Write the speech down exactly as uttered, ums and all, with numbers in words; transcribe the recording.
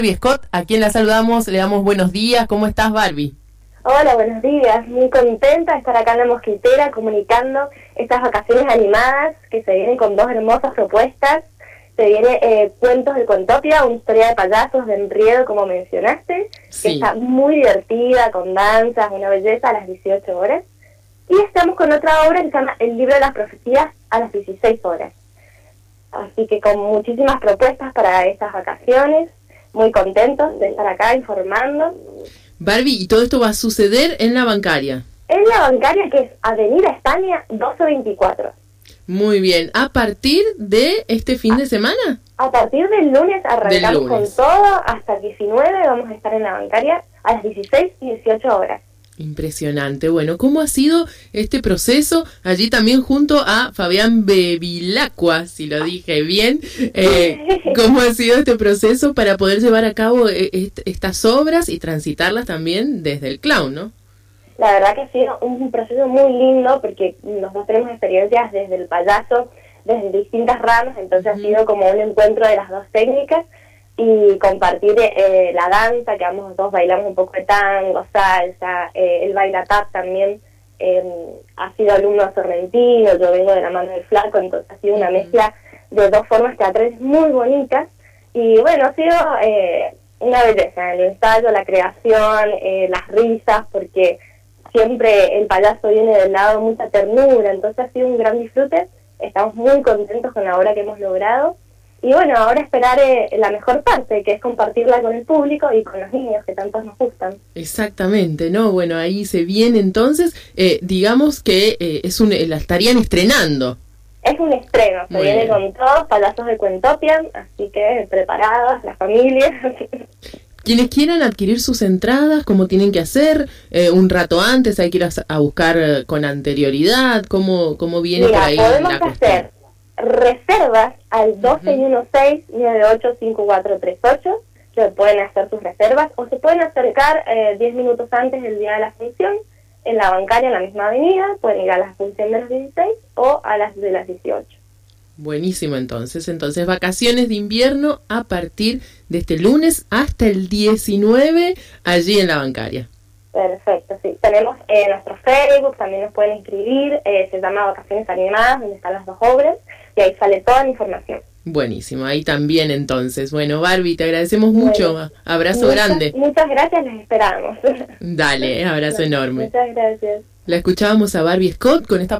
Barbie Scott, a quien la saludamos, le damos buenos días. ¿Cómo estás, Barbie? Hola, buenos días. Muy contenta de estar acá en La Mosquitera comunicando estas vacaciones animadas que se vienen con dos hermosas propuestas. Se viene eh, Cuentos de Cuentopia, una historia de payasos de enredo, como mencionaste, Sí. que está muy divertida, con danzas, una belleza, a las dieciocho horas. Y estamos con otra obra que se llama El Libro de las Profecías, a las dieciséis horas. Así que con muchísimas propuestas para estas vacaciones, muy contentos de estar acá informando. Barbie, ¿y todo esto va a suceder en la bancaria? En la bancaria, que es Avenida España doce veinticuatro. Muy bien. ¿A partir de este fin de semana? A partir del lunes arrancamos Del lunes. con todo, hasta el diecinueve vamos a estar en la bancaria a las dieciséis y dieciocho horas. Impresionante. Bueno, ¿cómo ha sido este proceso? Allí también junto a Fabián Bevilacqua, si lo dije bien. Eh, ¿Cómo ha sido este proceso para poder llevar a cabo eh, est estas obras y transitarlas también desde el clown, ¿no? La verdad que ha sido un proceso muy lindo porque nosotros tenemos experiencias desde el payaso, desde distintas ramas, entonces uh-huh. ha sido como un encuentro de las dos técnicas y compartir eh, la danza, que ambos dos bailamos un poco de tango, salsa, eh, el baila tap también eh, ha sido alumno de Sorrentino, yo vengo de la mano del Flaco, entonces ha sido una mezcla de dos formas teatrales muy bonitas y bueno, ha sido eh, una belleza, el ensayo, la creación, eh, las risas, porque siempre el payaso viene del lado de mucha ternura, entonces ha sido un gran disfrute, estamos muy contentos con la obra que hemos logrado. Y bueno, ahora esperar eh, la mejor parte, que es compartirla con el público y con los niños, que tantos nos gustan. Exactamente, ¿no? Bueno, ahí se viene entonces, eh, digamos que eh, es un, la estarían estrenando. Es un estreno, se Muy viene bien. con todos, payasos de Cuentopia, así que preparados, las familias. Quienes quieran adquirir sus entradas, ¿cómo tienen que hacer? Eh, ¿Un rato antes hay que ir a, a buscar eh, con anterioridad? ¿Cómo, cómo viene Mira, por ahí podemos la cuestión? hacer reservas al doce dieciséis, nueve ocho cinco cuatro tres ocho, que pueden hacer sus reservas, o se pueden acercar eh, diez minutos antes del día de la función, en la bancaria, en la misma avenida, pueden ir a la función de las dieciséis o a las de las dieciocho. Buenísimo, entonces. Entonces, vacaciones de invierno a partir de este lunes hasta el diecinueve, allí en la bancaria. Perfecto, sí. Tenemos eh, nuestro Facebook, también nos pueden inscribir, eh, se llama Vacaciones Animadas, donde están las dos obras, y ahí sale toda la información. Buenísimo, ahí también entonces. Bueno, Barbie, te agradecemos mucho. Bueno, Abrazo muchas, grande. Muchas gracias, les esperamos. Dale, abrazo enorme. Muchas gracias. La escuchábamos a Barbie Scott con esta